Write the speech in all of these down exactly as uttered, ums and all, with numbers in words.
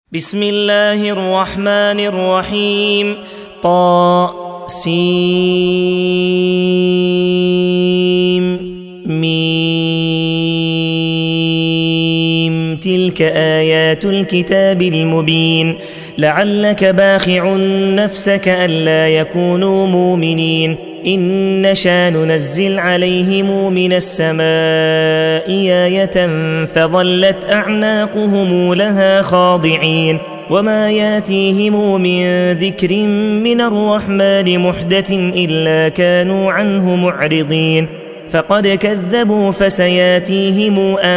بسم الله الرحمن الرحيم. طا سين ميم. تلك آيات الكتاب المبين. لعلك باخع نفسك ألا يكونوا مؤمنين إن نشأ ننزل عليهم من السماء آية فظلت أعناقهم لها خاضعين وما ياتيهم من ذكر من الرحمن محدث إلا كانوا عنه معرضين فقد كذبوا فسياتيهم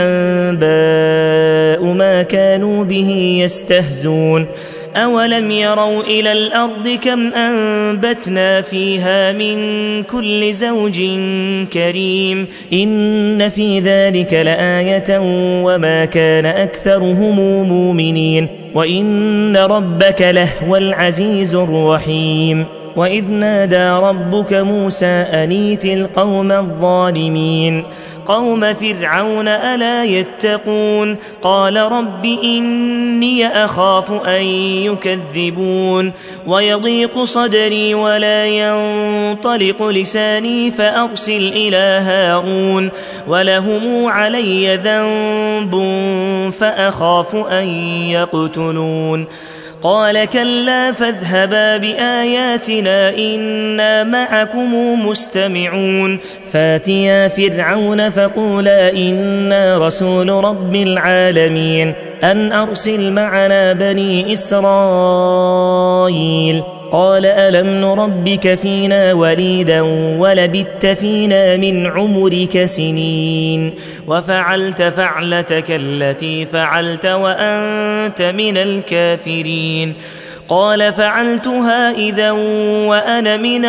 أنباء ما كانوا به يستهزون. أولم يروا إلى الأرض كم أنبتنا فيها من كل زوج كريم إن في ذلك لآية وما كان أكثرهم مؤمنين وإن ربك لهو العزيز الرحيم. وإذ نادى ربك موسى أن ائت القوم الظالمين قوم فرعون ألا يتقون قال رب إني أخاف أن يكذبون ويضيق صدري ولا ينطلق لساني فأرسل إلى هارون ولهم علي ذنب فأخاف أن يقتلون قال كلا فاذهبا بآياتنا إنا معكم مستمعون فاتيا فرعون فقولا إنا رسول رب العالمين أن أرسل معنا بني إسرائيل قال ألم نربك فينا وليدا ولبثت فينا من عمرك سنين وفعلت فعلتك التي فعلت وأنت من الكافرين قال فعلتها إذا وأنا من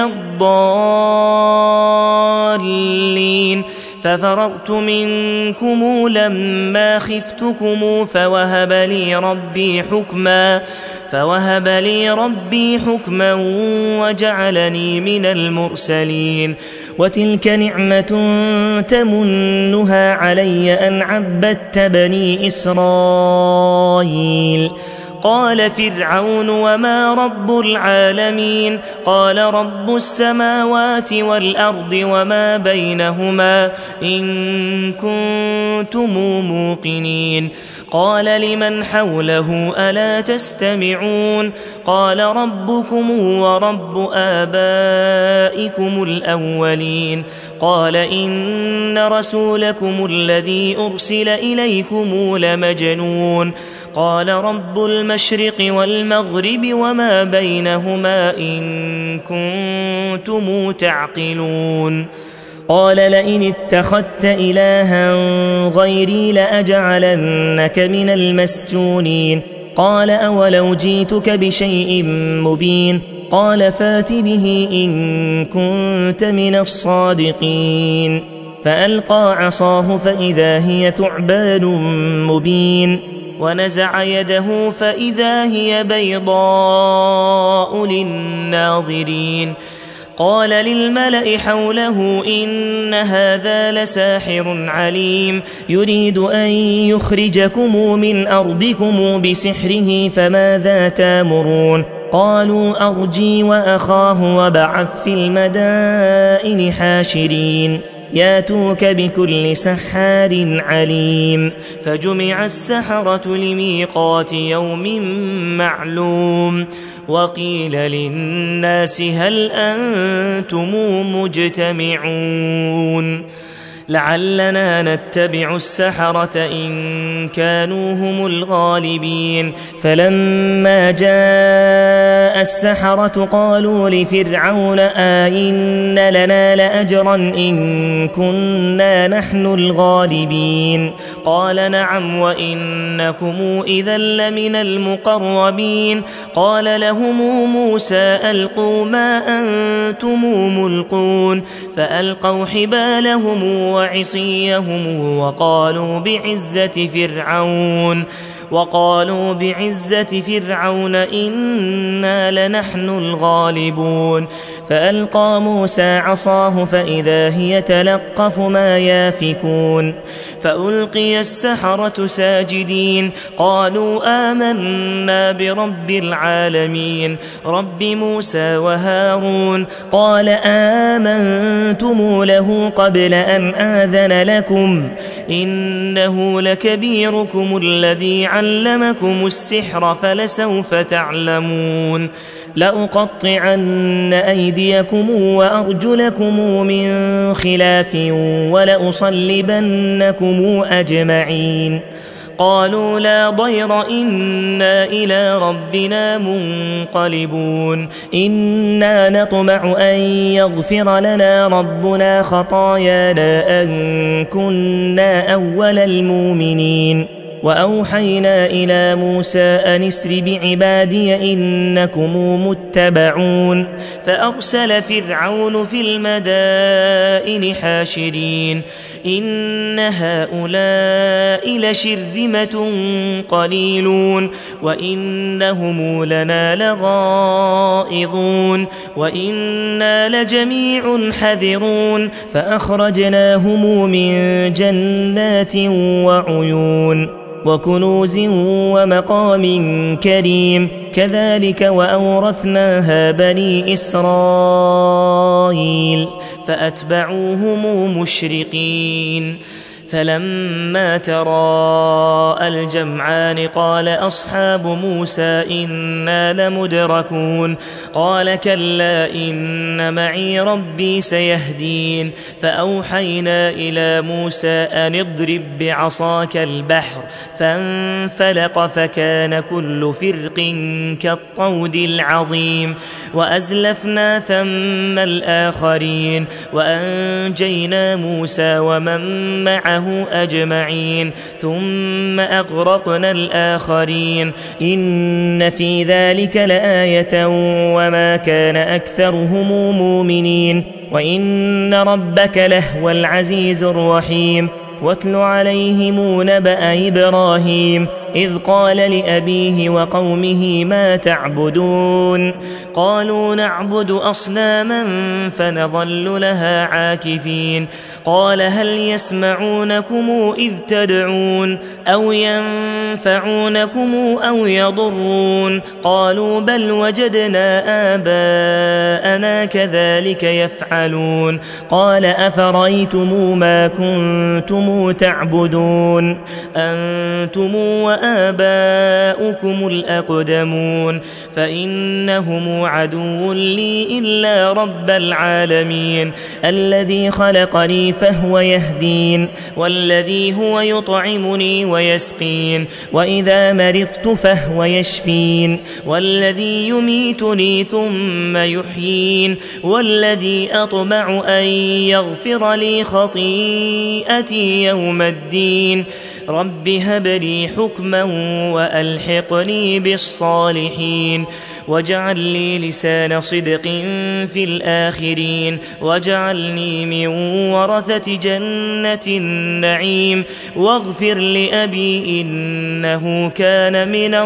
الضالين ففررت منكم لما خفتكم فوهب لي ربي حكما فوهب لي ربي حكما وجعلني من المرسلين وتلك نعمة تمنها علي أن عبدت بني إسرائيل قال فرعون وما رب العالمين قال رب السماوات والأرض وما بينهما إن كنتم موقنين قال لمن حوله ألا تستمعون قال ربكم ورب آبائكم الأولين قال إن رسولكم الذي أرسل إليكم لمجنون قال رب المشرق والمغرب وما بينهما إن كنتم تعقلون قال لئن اتخذت إلها غيري لأجعلنك من المسجونين قال أولو جيتك بشيء مبين قال فات به إن كنت من الصادقين فألقى عصاه فإذا هي ثعبان مبين ونزع يده فإذا هي بيضاء للناظرين قال للملأ حوله إن هذا لساحر عليم يريد أن يخرجكم من أرضكم بسحره فماذا تامرون قالوا أرجي وأخاه وابعث في المدائن حاشرين ياتوك بكل سحار عليم فجمع السحرة لميقات يوم معلوم وقيل للناس هل أنتم مجتمعون لعلنا نتبع السحرة إن كانوا هم الغالبين فلما جاء السحرة قالوا لفرعون آئن لنا لأجرا إن كنا نحن الغالبين قال نعم وإنكم إذا لمن المقربين قال لهم موسى ألقوا ما أنتم ملقون فألقوا حبالهم وعصيهم وقالوا بعزة فرعون وقالوا بعزة فرعون إنا لنحن الغالبون فألقى موسى عصاه فإذا هي تلقف ما يافكون فألقي السحرة ساجدين قالوا آمنا برب العالمين رب موسى وهارون قال آمنتم له قبل أن آذن لكم إنه لكبيركم الذي علمكم السحر فلسوف تعلمون لأقطعن أيديكم وأرجلكم من خلاف ولأصلبنكم أجمعين قالوا لا ضير إنا إلى ربنا منقلبون إنا نطمع أن يغفر لنا ربنا خطايانا أن كنا أول المؤمنين وأوحينا إلى موسى أن اسر بعبادي إنكم متبعون فأرسل فرعون في المدائن حاشرين إن هؤلاء لشرذمة قليلون وإنهم لنا لغائظون وإنا لجميع حذرون فأخرجناهم من جنات وعيون وكنوز ومقام كريم كذلك وأورثناها بني إسرائيل فأتبعوهم مشرقين فلما تراءى الجمعان قال أصحاب موسى إنا لمدركون قال كلا إن معي ربي سيهدين فأوحينا إلى موسى أن اضرب بعصاك البحر فانفلق فكان كل فرق كالطود العظيم وأزلفنا ثم الآخرين وأنجينا موسى ومن معه أجمعين ثم أغرقنا الآخرين إن في ذلك لآية وما كان أكثرهم مؤمنين وإن ربك لهو العزيز الرحيم واتل عليهم نبأ إبراهيم إذ قال لأبيه وقومه ما تعبدون قالوا نعبد أصناما فنظل لها عاكفين قال هل يسمعونكم إذ تدعون أو ينفعونكم أو يضرون قالوا بل وجدنا آباءنا كذلك يفعلون قال أفرأيتم ما كنتم تعبدون أنتم وآباؤكم الأقدمون فإنهم عدو لي إلا رب العالمين الذي خلقني فهو يهدين والذي هو يطعمني ويسقين وإذا مرضت فهو يشفين والذي يميتني ثم يحيين والذي أطمع أن يغفر لي خطيئتي يوم الدين رب هب لي حكما وألحقني بالصالحين واجعل لي لسان صدق في الآخرين واجعلني من ورثة جنة النعيم واغفر لأبي إنه كان من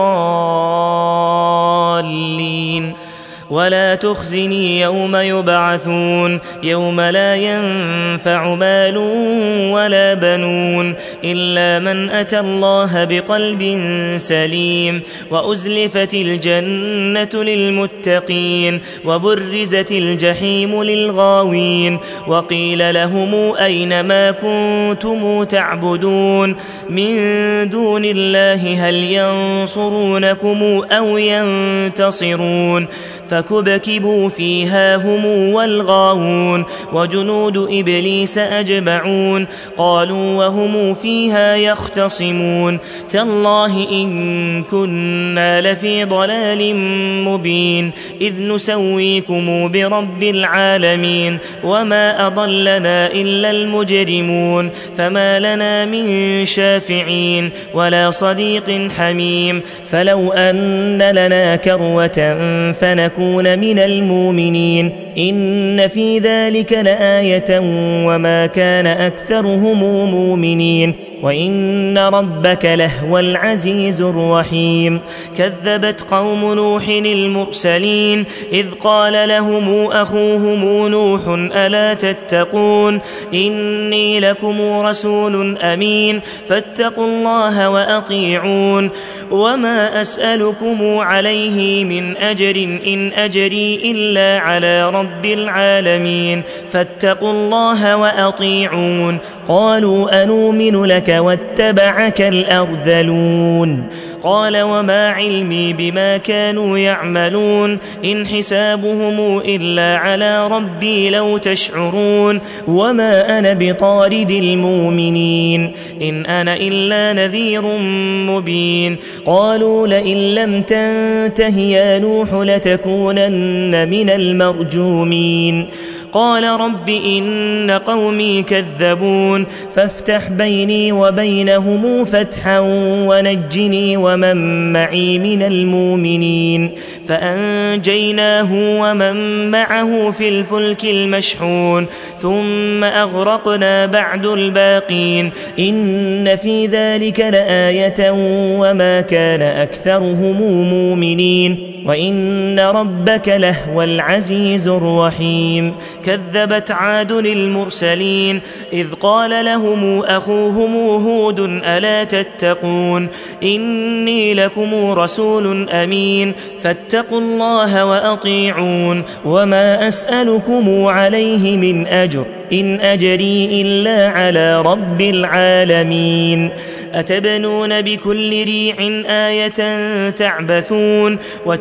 الضالين ولا تخزني يوم يبعثون يوم لا ينفع مال ولا بنون إلا من أتى الله بقلب سليم وأزلفت الجنة للمتقين وبرزت الجحيم للغاوين وقيل لهم أين ما كنتم تعبدون من دون الله هل ينصرونكم أو ينتصرون فكبكبوا فيها هم والغاوون وجنود إبليس أجمعون قالوا وهم فيها يختصمون تالله إن كنا لفي ضلال مبين إذ نسويكم برب العالمين وما أضلنا إلا المجرمون فما لنا من شافعين ولا صديق حميم فلو أن لنا كروة فنكون من المؤمنين إن في ذلك لآية وما كان أكثرهم مؤمنين وإن ربك لهو العزيز الرحيم كذبت قوم نوح المرسلين إذ قال لهم أخوهم نوح ألا تتقون إني لكم رسول أمين فاتقوا الله وأطيعون وما أسألكم عليه من أجر إن أجري إلا على رب العالمين فاتقوا الله وأطيعون قالوا أنؤمن لك واتبعك الأرذلون قال وما علمي بما كانوا يعملون إن حسابهم إلا على ربي لو تشعرون وما أنا بطارد المؤمنين إن أنا إلا نذير مبين قالوا لئن لم تنته يا نوح لتكونن من المرجومين قال رب إن قومي كذبون فافتح بيني وبينهم فتحا ونجني ومن معي من المؤمنين فأنجيناه ومن معه في الفلك المشحون ثم أغرقنا بعد الباقين إن في ذلك لآية وما كان أكثرهم مؤمنين وإن ربك لهو العزيز الرحيم كذبت عاد المرسلين إذ قال لهم أخوهم هود ألا تتقون إني لكم رسول أمين فاتقوا الله وأطيعون وما أسألكم عليه من أجر إن أجري إلا على رب العالمين أتبنون بكل ريع آية تعبثون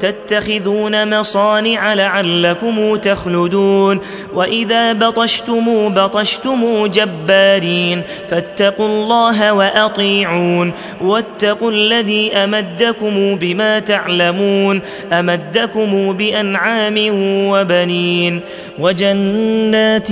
وتتخذون مصانع لعلكم تخلدون وإذا بطشتم بطشتم جبارين فاتقوا الله وأطيعون واتقوا الذي أمدكم بما تعلمون أمدكم بأنعام وبنين وجنات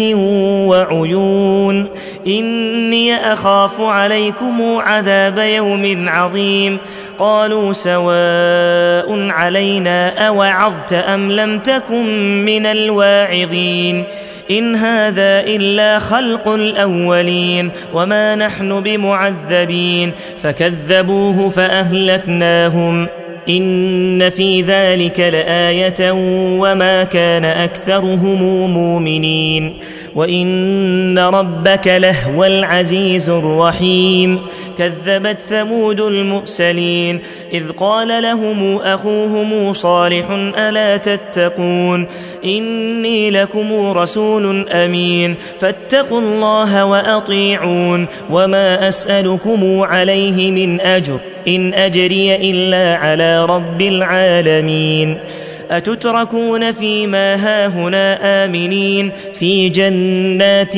وعيون إني أخاف عليكم عذاب يوم عظيم قالوا سواء علينا أوعظت أم لم تكن من الواعظين إن هذا إلا خلق الأولين وما نحن بمعذبين فكذبوه فأهلكناهم إن في ذلك لآية وما كان أكثرهم مؤمنين وإن ربك لهو العزيز الرحيم كذبت ثمود المرسلين إذ قال لهم أخوهم صالح ألا تتقون إني لكم رسول أمين فاتقوا الله وأطيعون وما أسألكم عليه من أجر إن أجري إلا على رب العالمين أتتركون فيما هاهنا آمنين في جنات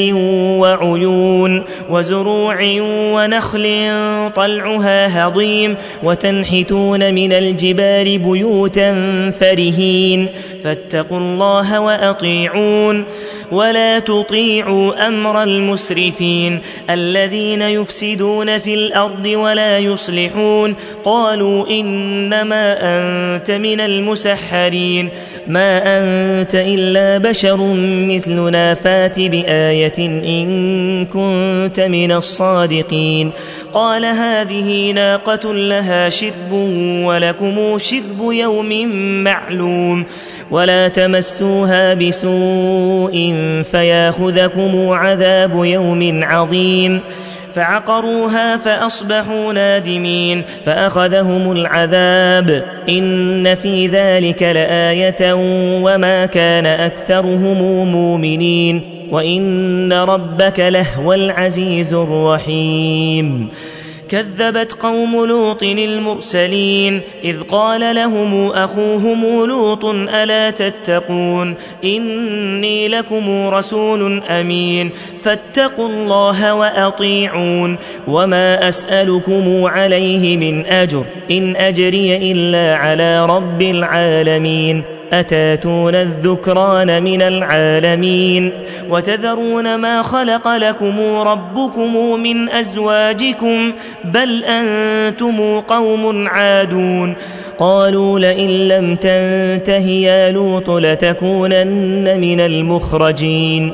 وعيون وزروع ونخل طلعها هضيم وتنحتون من الجبال بيوتا فرهين فاتقوا الله وأطيعون ولا تطيعوا أمر المسرفين الذين يفسدون في الأرض ولا يصلحون قالوا إنما أنت من المسحرين ما أنت إلا بشر مثلنا فات بآية إن كنت من الصادقين قال هذه ناقة لها شرب ولكم شرب يوم معلوم ولا تمسوها بسوء فياخذكم عذاب يوم عظيم فعقروها فأصبحوا نادمين فأخذهم العذاب إن في ذلك لآية وما كان أكثرهم مؤمنين وإن ربك لهو العزيز الرحيم كذبت قوم لوط المرسلين إذ قال لهم أخوهم لوط ألا تتقون إني لكم رسول أمين فاتقوا الله وأطيعون وما أسألكم عليه من أجر إن أجري إلا على رب العالمين أتاتون الذكران من العالمين وتذرون ما خلق لكم ربكم من أزواجكم بل أنتم قوم عادون قالوا لئن لم تنته يا لوط لتكونن من المخرجين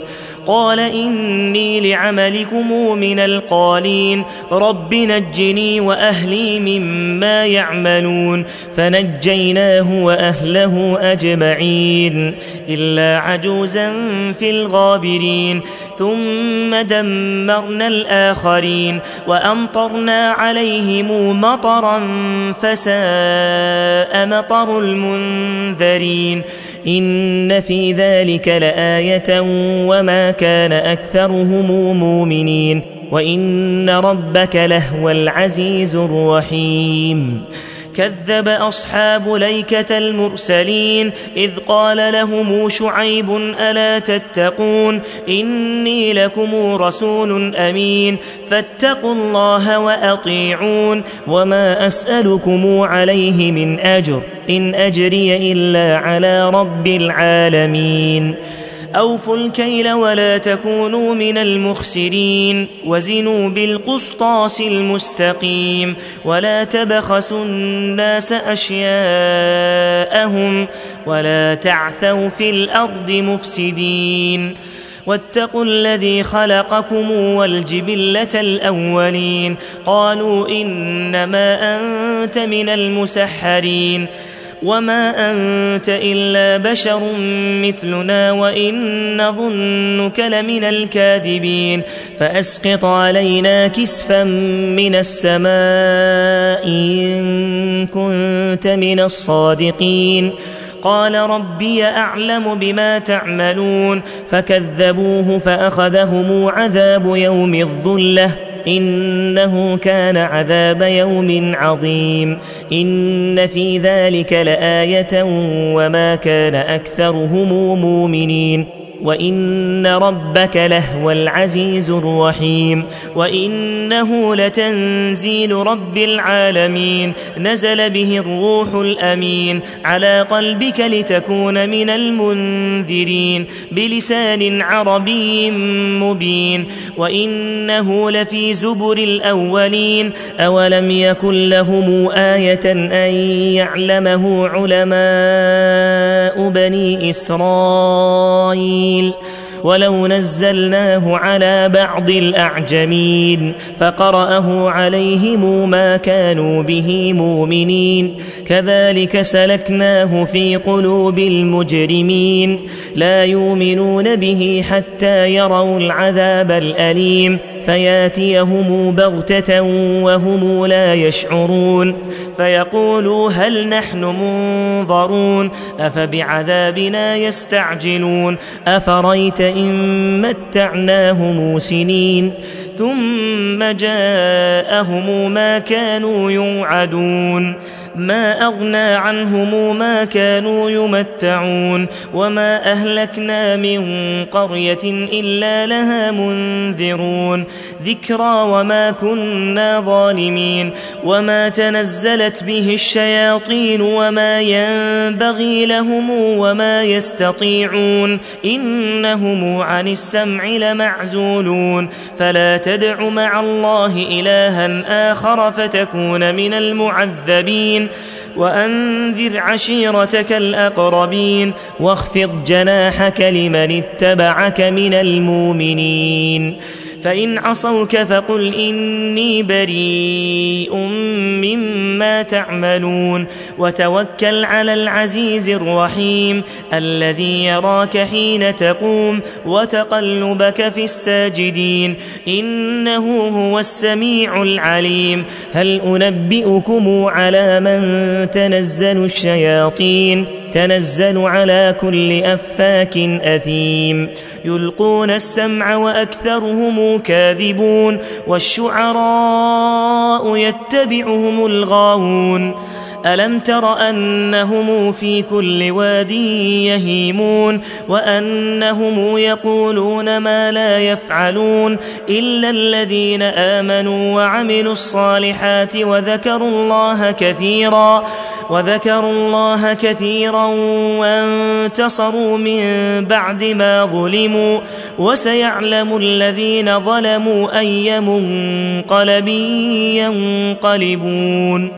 قال إني لعملكم من القالين رب نجني وأهلي مما يعملون فنجيناه وأهله أجمعين إلا عجوزا في الغابرين ثم دمرنا الآخرين وأمطرنا عليهم مطرا فساء مطر المنذرين إن في ذلك لآية وما كان أكثرهم مؤمنين وإن ربك لهو العزيز الرحيم كذب أصحاب ليكة المرسلين إذ قال لهم شعيب ألا تتقون إني لكم رسول أمين فاتقوا الله وأطيعون وما أسألكم عليه من أجر إن أجري إلا على رب العالمين أوفوا الكيل ولا تكونوا من المخسرين وزنوا بالقسطاس المستقيم ولا تبخسوا الناس أشياءهم ولا تعثوا في الأرض مفسدين واتقوا الذي خلقكم والجبلة الأولين قالوا إنما أنت من المسحرين وما أنت إلا بشر مثلنا وإن نظنك لمن الكاذبين فأسقط علينا كسفا من السماء إن كنت من الصادقين قال ربي أعلم بما تعملون فكذبوه فأخذهم عذاب يوم الظلة إنه كان عذاب يوم عظيم إن في ذلك لآية وما كان أكثرهم مؤمنين وإن ربك لهو العزيز الرحيم وإنه لتنزيل رب العالمين نزل به الروح الأمين على قلبك لتكون من المنذرين بلسان عربي مبين وإنه لفي زبر الأولين أولم يكن لهم آية أن يعلمه علماء بني إسرائيل ولو نزلناه على بعض الأعجمين فقرأه عليهم ما كانوا به مؤمنين كذلك سلكناه في قلوب المجرمين لا يؤمنون به حتى يروا العذاب الأليم فياتيهم بغتة وهم لا يشعرون فيقولوا هل نحن منظرون أفبعذابنا يستعجلون أفريت إن متعناهم سنين ثم جاءهم ما كانوا يوعدون ما أغنى عنهم ما كانوا يمتعون وما أهلكنا من قرية إلا لها منذرون ذكرى وما كنا ظالمين وما تنزلت به الشياطين وما ينبغي لهم وما يستطيعون إنهم عن السمع لمعزولون فلا تدع مع الله إلها آخر فتكون من المعذبين وأنذر عشيرتك الأقربين واخفض جناحك لمن اتبعك من المؤمنين فإن عصوك فقل إني بريء مما تعملون وتوكل على العزيز الرحيم الذي يراك حين تقوم وتقلبك في الساجدين إنه هو السميع العليم هل أنبئكم على من تنزل الشياطين تنزل على كل أفاك أثيم يلقون السمع وأكثرهم كاذبون والشعراء يتبعهم الغاوون ألم تر أنهم في كل واد يهيمون وأنهم يقولون ما لا يفعلون إلا الذين آمنوا وعملوا الصالحات وذكروا الله كثيرا وذكروا الله كثيرا وانتصروا من بعد ما ظلموا وسيعلم الذين ظلموا أي منقلب ينقلبون.